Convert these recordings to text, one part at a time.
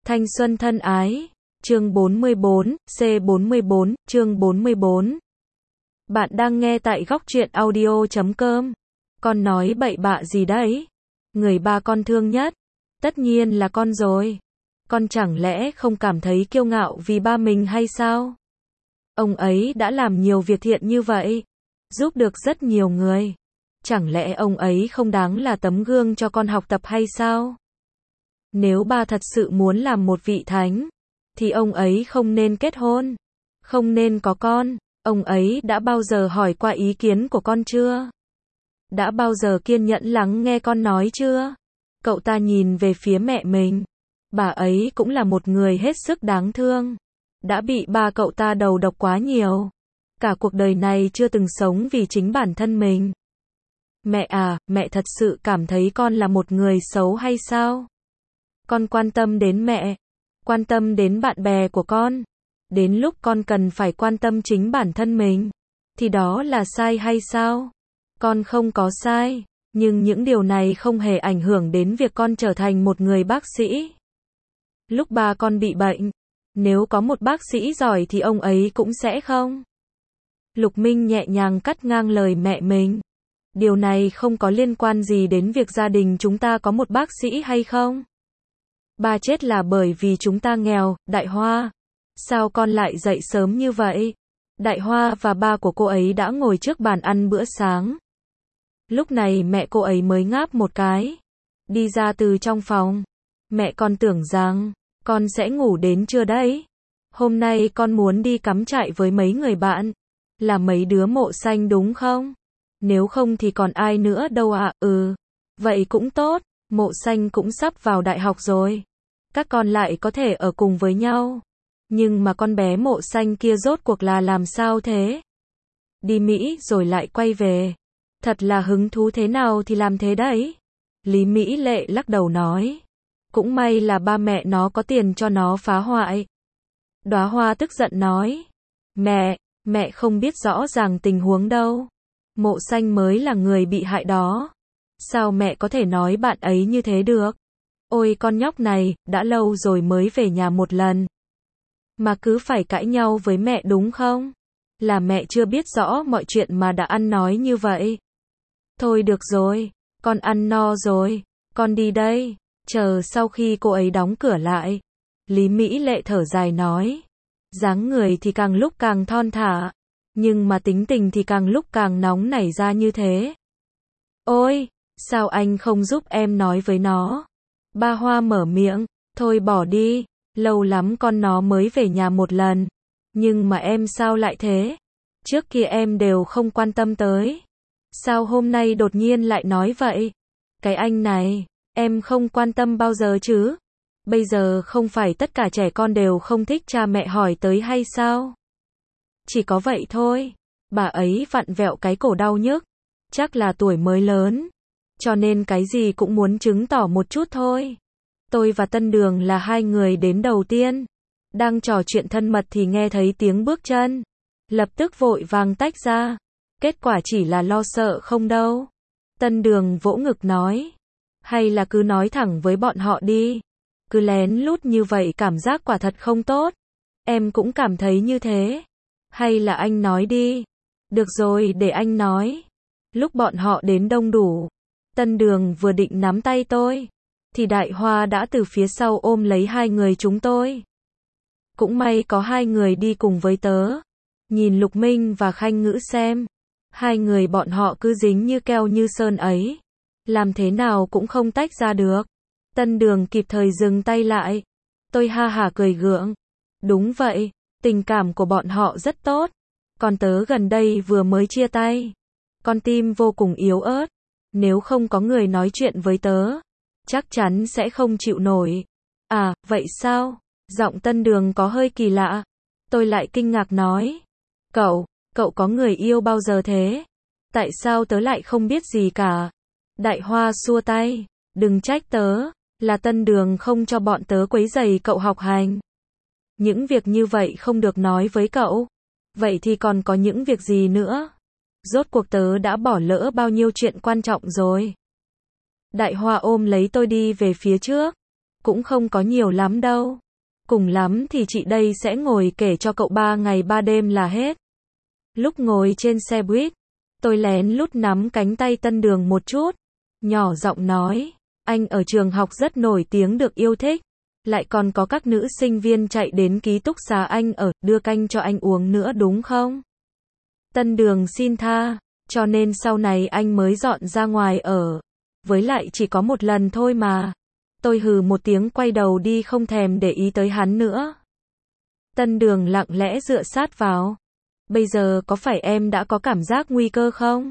Thanh xuân thân ái, chương 44, C44, chương 44. Bạn đang nghe tại góc truyện audio.com. Con nói bậy bạ gì đấy? Người ba con thương nhất, tất nhiên là con rồi. Con chẳng lẽ không cảm thấy kiêu ngạo vì ba mình hay sao? Ông ấy đã làm nhiều việc thiện như vậy, giúp được rất nhiều người. Chẳng lẽ ông ấy không đáng là tấm gương cho con học tập hay sao? Nếu ba thật sự muốn làm một vị thánh, thì ông ấy không nên kết hôn, không nên có con. Ông ấy đã bao giờ hỏi qua ý kiến của con chưa? Đã bao giờ kiên nhẫn lắng nghe con nói chưa? Cậu ta nhìn về phía mẹ mình. Bà ấy cũng là một người hết sức đáng thương. Đã bị ba cậu ta đầu độc quá nhiều. Cả cuộc đời này chưa từng sống vì chính bản thân mình. Mẹ à, mẹ thật sự cảm thấy con là một người xấu hay sao? Con quan tâm đến mẹ, quan tâm đến bạn bè của con. Đến lúc con cần phải quan tâm chính bản thân mình, thì đó là sai hay sao? Con không có sai, nhưng những điều này không hề ảnh hưởng đến việc con trở thành một người bác sĩ. Lúc ba con bị bệnh, nếu có một bác sĩ giỏi thì ông ấy cũng sẽ không. Lục Minh nhẹ nhàng cắt ngang lời mẹ mình. Điều này không có liên quan gì đến việc gia đình chúng ta có một bác sĩ hay không. Ba chết là bởi vì chúng ta nghèo. Đại Hoa, sao con lại dậy sớm như vậy? Đại Hoa và ba của cô ấy đã ngồi trước bàn ăn bữa sáng. Lúc này mẹ cô ấy mới ngáp một cái, đi ra từ trong phòng. Mẹ con tưởng rằng con sẽ ngủ đến trưa đấy. Hôm nay con muốn đi cắm trại với mấy người bạn, là mấy đứa Mộ Xanh đúng không? Nếu không thì còn ai nữa đâu ạ? Vậy cũng tốt, Mộ Xanh cũng sắp vào đại học rồi. Các con lại có thể ở cùng với nhau. Nhưng mà con bé Mộ Xanh kia rốt cuộc là làm sao thế? Đi Mỹ rồi lại quay về. Thật là hứng thú thế nào thì làm thế đấy. Lý Mỹ Lệ lắc đầu nói. Cũng may là ba mẹ nó có tiền cho nó phá hoại. Đóa Hoa tức giận nói. Mẹ không biết rõ ràng tình huống đâu. Mộ Xanh mới là người bị hại đó. Sao mẹ có thể nói bạn ấy như thế được? Ôi con nhóc này, đã lâu rồi mới về nhà một lần. Mà cứ phải cãi nhau với mẹ đúng không? Là mẹ chưa biết rõ mọi chuyện mà đã ăn nói như vậy. Thôi được rồi, con ăn no rồi, con đi đây. Chờ sau khi cô ấy đóng cửa lại, Lý Mỹ Lệ thở dài nói. Dáng người thì càng lúc càng thon thả, nhưng mà tính tình thì càng lúc càng nóng nảy ra như thế. Ôi, sao anh không giúp em nói với nó? Ba Hoa mở miệng, thôi bỏ đi, lâu lắm con nó mới về nhà một lần. Nhưng mà em sao lại thế? Trước kia em đều không quan tâm tới. Sao hôm nay đột nhiên lại nói vậy? Cái anh này, em không quan tâm bao giờ chứ? Bây giờ không phải tất cả trẻ con đều không thích cha mẹ hỏi tới hay sao? Chỉ có vậy thôi. Bà ấy vặn vẹo cái cổ đau nhức. Chắc là tuổi mới lớn, cho nên cái gì cũng muốn chứng tỏ một chút thôi. Tôi và Tân Đường là hai người đến đầu tiên. Đang trò chuyện thân mật thì nghe thấy tiếng bước chân. Lập tức vội vàng tách ra. Kết quả chỉ là lo sợ không đâu. Tân Đường vỗ ngực nói. Hay là cứ nói thẳng với bọn họ đi. Cứ lén lút như vậy cảm giác quả thật không tốt. Em cũng cảm thấy như thế. Hay là anh nói đi. Được rồi, để anh nói. Lúc bọn họ đến đông đủ, Tân Đường vừa định nắm tay tôi, thì Đại Hoa đã từ phía sau ôm lấy hai người chúng tôi. Cũng may có hai người đi cùng với tớ. Nhìn Lục Minh và Khanh Ngữ xem, hai người bọn họ cứ dính như keo như sơn ấy, làm thế nào cũng không tách ra được. Tân Đường kịp thời dừng tay lại. Tôi ha hả cười gượng. Đúng vậy, tình cảm của bọn họ rất tốt. Còn tớ gần đây vừa mới chia tay. Con tim vô cùng yếu ớt. Nếu không có người nói chuyện với tớ, chắc chắn sẽ không chịu nổi. À, vậy sao? Giọng Tân Đường có hơi kỳ lạ. Tôi lại kinh ngạc nói. Cậu có người yêu bao giờ thế? Tại sao tớ lại không biết gì cả? Đại Hoa xua tay. Đừng trách tớ, là Tân Đường không cho bọn tớ quấy rầy cậu học hành. Những việc như vậy không được nói với cậu. Vậy thì còn có những việc gì nữa? Rốt cuộc tớ đã bỏ lỡ bao nhiêu chuyện quan trọng rồi. Đại Hoa ôm lấy tôi đi về phía trước. Cũng không có nhiều lắm đâu. Cùng lắm thì chị đây sẽ ngồi kể cho cậu 3 ngày 3 đêm là hết. Lúc ngồi trên xe buýt, tôi lén lút nắm cánh tay Tân Đường một chút, nhỏ giọng nói, anh ở trường học rất nổi tiếng được yêu thích, lại còn có các nữ sinh viên chạy đến ký túc xá anh ở, đưa canh cho anh uống nữa đúng không? Tân Đường xin tha, cho nên sau này anh mới dọn ra ngoài ở. Với lại chỉ có một lần thôi mà. Tôi hừ một tiếng quay đầu đi không thèm để ý tới hắn nữa. Tân Đường lặng lẽ dựa sát vào. Bây giờ có phải em đã có cảm giác nguy cơ không?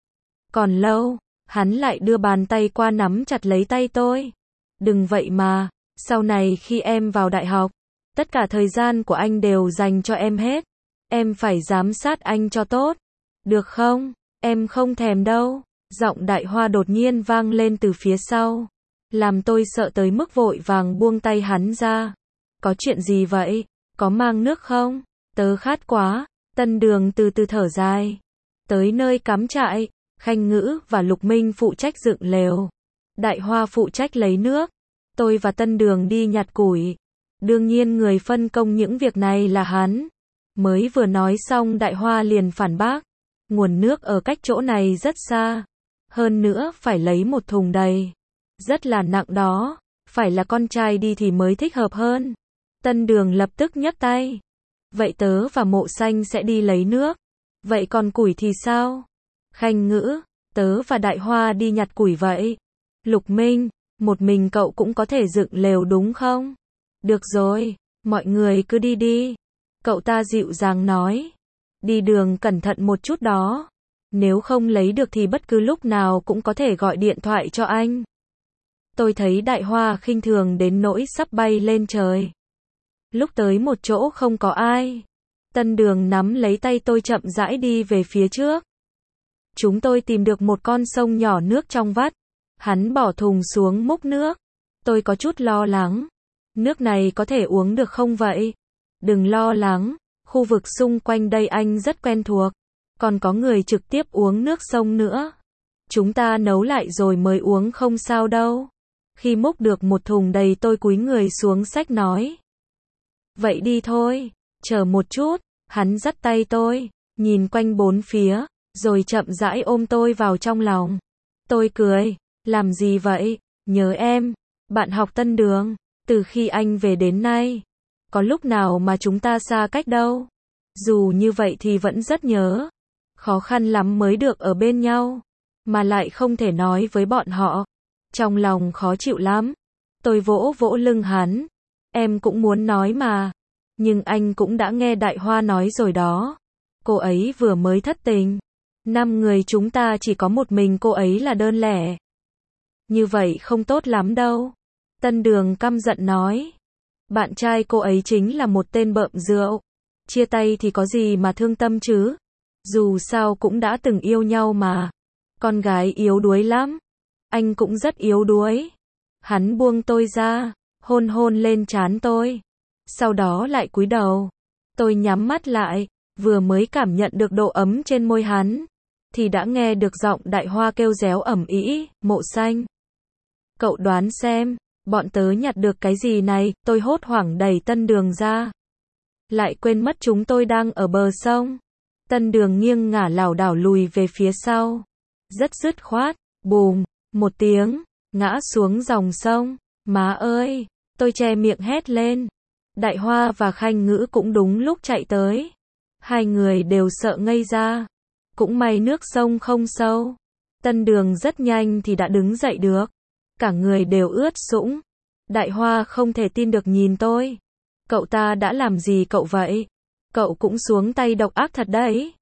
Còn lâu, hắn lại đưa bàn tay qua nắm chặt lấy tay tôi. Đừng vậy mà, sau này khi em vào đại học, tất cả thời gian của anh đều dành cho em hết. Em phải giám sát anh cho tốt. Được không? Em không thèm đâu. Giọng Đại Hoa đột nhiên vang lên từ phía sau. Làm tôi sợ tới mức vội vàng buông tay hắn ra. Có chuyện gì vậy? Có mang nước không? Tớ khát quá. Tân Đường từ từ thở dài. Tới nơi cắm trại, Khanh Ngữ và Lục Minh phụ trách dựng lều. Đại Hoa phụ trách lấy nước. Tôi và Tân Đường đi nhặt củi. Đương nhiên người phân công những việc này là hắn. Mới vừa nói xong Đại Hoa liền phản bác. Nguồn nước ở cách chỗ này rất xa. Hơn nữa phải lấy một thùng đầy. Rất là nặng đó. Phải là con trai đi thì mới thích hợp hơn. Tân Đường lập tức nhấc tay. Vậy tớ và Mộ Xanh sẽ đi lấy nước. Vậy còn củi thì sao? Khanh Ngữ, tớ và Đại Hoa đi nhặt củi vậy. Lục Minh, một mình cậu cũng có thể dựng lều đúng không? Được rồi, mọi người cứ đi đi. Cậu ta dịu dàng nói. Đi đường cẩn thận một chút đó. Nếu không lấy được thì bất cứ lúc nào cũng có thể gọi điện thoại cho anh. Tôi thấy Đại Hoa khinh thường đến nỗi sắp bay lên trời. Lúc tới một chỗ không có ai. Tân Đường nắm lấy tay tôi chậm rãi đi về phía trước. Chúng tôi tìm được một con sông nhỏ nước trong vắt. Hắn bỏ thùng xuống múc nước. Tôi có chút lo lắng. Nước này có thể uống được không vậy? Đừng lo lắng. Khu vực xung quanh đây anh rất quen thuộc. Còn có người trực tiếp uống nước sông nữa. Chúng ta nấu lại rồi mới uống không sao đâu. Khi múc được một thùng đầy tôi cúi người xuống xách nói. Vậy đi thôi. Chờ một chút. Hắn dắt tay tôi. Nhìn quanh bốn phía. Rồi chậm rãi ôm tôi vào trong lòng. Tôi cười. Làm gì vậy? Nhớ em. Bạn học Tân Đường. Từ khi anh về đến nay. Có lúc nào mà chúng ta xa cách đâu. Dù như vậy thì vẫn rất nhớ. Khó khăn lắm mới được ở bên nhau. Mà lại không thể nói với bọn họ. Trong lòng khó chịu lắm. Tôi vỗ vỗ lưng hắn. Em cũng muốn nói mà. Nhưng anh cũng đã nghe Đại Hoa nói rồi đó. Cô ấy vừa mới thất tình. 5 người chúng ta chỉ có một mình cô ấy là đơn lẻ. Như vậy không tốt lắm đâu. Tân Đường căm giận nói. Bạn trai cô ấy chính là một tên bợm rượu. Chia tay thì có gì mà thương tâm chứ. Dù sao cũng đã từng yêu nhau mà. Con gái yếu đuối lắm. Anh cũng rất yếu đuối. Hắn buông tôi ra, hôn hôn lên trán tôi. Sau đó lại cúi đầu. Tôi nhắm mắt lại, vừa mới cảm nhận được độ ấm trên môi hắn. Thì đã nghe được giọng Đại Hoa kêu réo ầm ĩ, Mộ Xanh. Cậu đoán xem, bọn tớ nhặt được cái gì này, tôi hốt hoảng đẩy Tân Đường ra. Lại quên mất chúng tôi đang ở bờ sông. Tân Đường nghiêng ngả lảo đảo lùi về phía sau. Rất dứt khoát, bùm, một tiếng, ngã xuống dòng sông. Má ơi, tôi che miệng hét lên. Đại Hoa và Khanh Ngữ cũng đúng lúc chạy tới. Hai người đều sợ ngây ra. Cũng may nước sông không sâu. Tân Đường rất nhanh thì đã đứng dậy được. Cả người đều ướt sũng. Đại Hoa không thể tin được nhìn tôi. Cậu ta đã làm gì cậu vậy? Cậu cũng xuống tay độc ác thật đấy.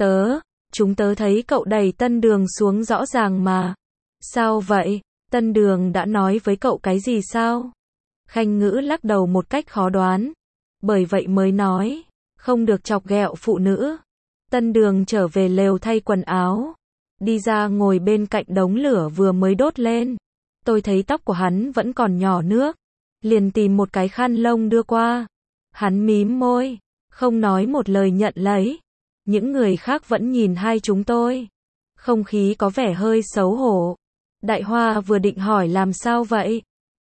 Chúng tớ thấy cậu đẩy Tân Đường xuống rõ ràng mà. Sao vậy? Tân Đường đã nói với cậu cái gì sao? Khanh Ngữ lắc đầu một cách khó đoán. Bởi vậy mới nói, không được chọc ghẹo phụ nữ. Tân Đường trở về lều thay quần áo. Đi ra ngồi bên cạnh đống lửa vừa mới đốt lên. Tôi thấy tóc của hắn vẫn còn nhỏ nước. Liền tìm một cái khăn lông đưa qua. Hắn mím môi, không nói một lời nhận lấy. Những người khác vẫn nhìn hai chúng tôi. Không khí có vẻ hơi xấu hổ. Đại Hoa vừa định hỏi làm sao vậy.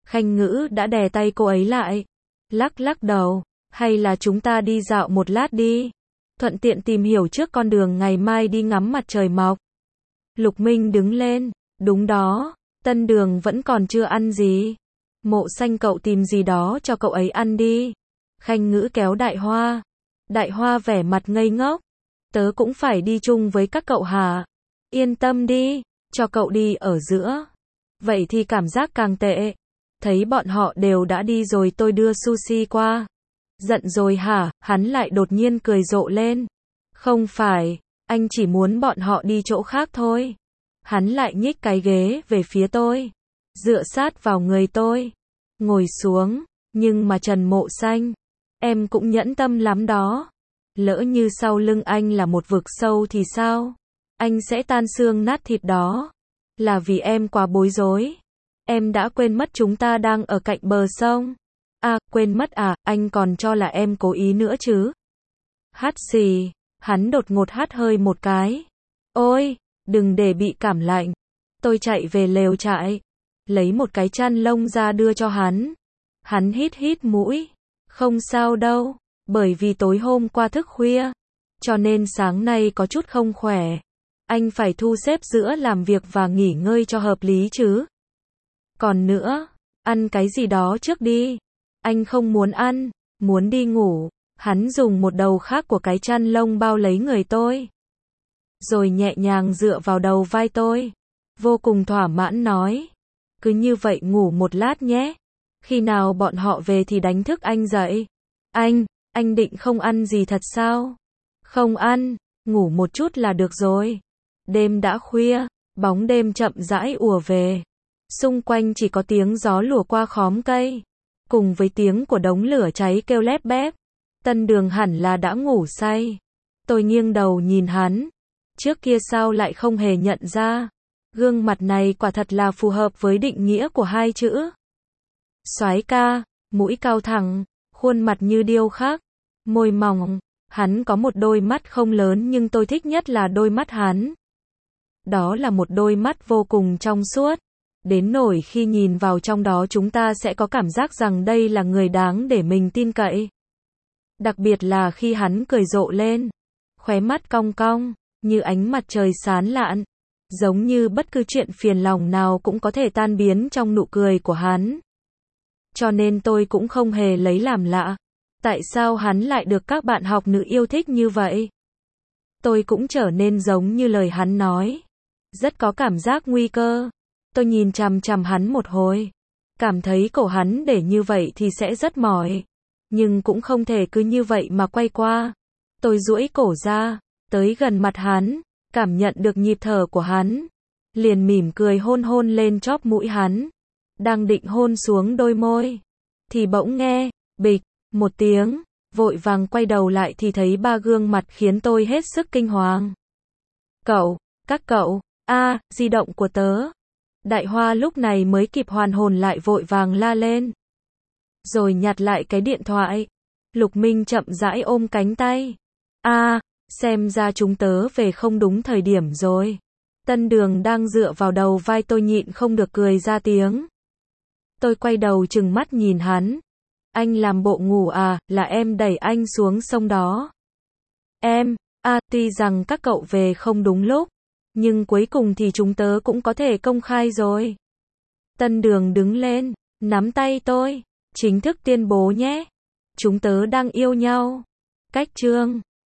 Khanh Ngữ đã đè tay cô ấy lại. Lắc lắc đầu. Hay là chúng ta đi dạo một lát đi. Thuận tiện tìm hiểu trước con đường ngày mai đi ngắm mặt trời mọc. Lục Minh đứng lên. Đúng đó. Tân Đường vẫn còn chưa ăn gì. Mộ Xanh cậu tìm gì đó cho cậu ấy ăn đi. Khanh Ngữ kéo Đại Hoa. Đại Hoa vẻ mặt ngây ngốc. Tớ cũng phải đi chung với các cậu hả? Yên tâm đi, cho cậu đi ở giữa. Vậy thì cảm giác càng tệ. Thấy bọn họ đều đã đi rồi tôi đưa sushi qua. Giận rồi hả? Hắn lại đột nhiên cười rộ lên. Không phải, anh chỉ muốn bọn họ đi chỗ khác thôi. Hắn lại nhích cái ghế về phía tôi. Dựa sát vào người tôi. Ngồi xuống, nhưng mà Trần Mộ Xanh, em cũng nhẫn tâm lắm đó. Lỡ như sau lưng anh là một vực sâu thì sao? Anh sẽ tan xương nát thịt đó. Là vì em quá bối rối. Em đã quên mất chúng ta đang ở cạnh bờ sông. À, quên mất à, anh còn cho là em cố ý nữa chứ. Hắt xì, hắn đột ngột hắt hơi một cái. Ôi, đừng để bị cảm lạnh. Tôi chạy về lều trại, lấy một cái chăn lông ra đưa cho hắn. Hắn hít hít mũi. Không sao đâu, bởi vì tối hôm qua thức khuya, cho nên sáng nay có chút không khỏe. Anh phải thu xếp giữa làm việc và nghỉ ngơi cho hợp lý chứ. Còn nữa, ăn cái gì đó trước đi. Anh không muốn ăn, muốn đi ngủ. Hắn dùng một đầu khác của cái chăn lông bao lấy người tôi. Rồi nhẹ nhàng dựa vào đầu vai tôi. Vô cùng thỏa mãn nói. Cứ như vậy ngủ một lát nhé. Khi nào bọn họ về thì đánh thức anh dậy. Anh định không ăn gì thật sao? Không ăn, ngủ một chút là được rồi. Đêm đã khuya, bóng đêm chậm rãi ùa về. Xung quanh chỉ có tiếng gió lùa qua khóm cây, cùng với tiếng của đống lửa cháy kêu lép bép. Tân Đường hẳn là đã ngủ say. Tôi nghiêng đầu nhìn hắn. Trước kia sao lại không hề nhận ra. Gương mặt này quả thật là phù hợp với định nghĩa của hai chữ. Soái ca, mũi cao thẳng, khuôn mặt như điêu khắc, môi mỏng. Hắn có một đôi mắt không lớn nhưng tôi thích nhất là đôi mắt hắn. Đó là một đôi mắt vô cùng trong suốt. Đến nỗi khi nhìn vào trong đó chúng ta sẽ có cảm giác rằng đây là người đáng để mình tin cậy. Đặc biệt là khi hắn cười rộ lên. Khóe mắt cong cong, như ánh mặt trời sáng lạn. Giống như bất cứ chuyện phiền lòng nào cũng có thể tan biến trong nụ cười của hắn. Cho nên tôi cũng không hề lấy làm lạ. Tại sao hắn lại được các bạn học nữ yêu thích như vậy? Tôi cũng trở nên giống như lời hắn nói. Rất có cảm giác nguy cơ. Tôi nhìn chằm chằm hắn một hồi. Cảm thấy cổ hắn để như vậy thì sẽ rất mỏi. Nhưng cũng không thể cứ như vậy mà quay qua. Tôi duỗi cổ ra, tới gần mặt hắn, cảm nhận được nhịp thở của hắn. Liền mỉm cười hôn hôn lên chóp mũi hắn. Đang định hôn xuống đôi môi. Thì bỗng nghe, bịch, một tiếng, vội vàng quay đầu lại thì thấy ba gương mặt khiến tôi hết sức kinh hoàng. Các cậu, di động của tớ. Đại Hoa lúc này mới kịp hoàn hồn lại vội vàng la lên. Rồi nhặt lại cái điện thoại. Lục Minh chậm rãi ôm cánh tay. Xem ra chúng tớ về không đúng thời điểm rồi. Tân Đường đang dựa vào đầu vai tôi nhịn không được cười ra tiếng. Tôi quay đầu trừng mắt nhìn hắn. Anh làm bộ ngủ à, là em đẩy anh xuống sông đó. Tuy rằng các cậu về không đúng lúc, nhưng cuối cùng thì chúng tớ cũng có thể công khai rồi. Tân Đường đứng lên, nắm tay tôi, chính thức tuyên bố nhé. Chúng tớ đang yêu nhau. Cách chương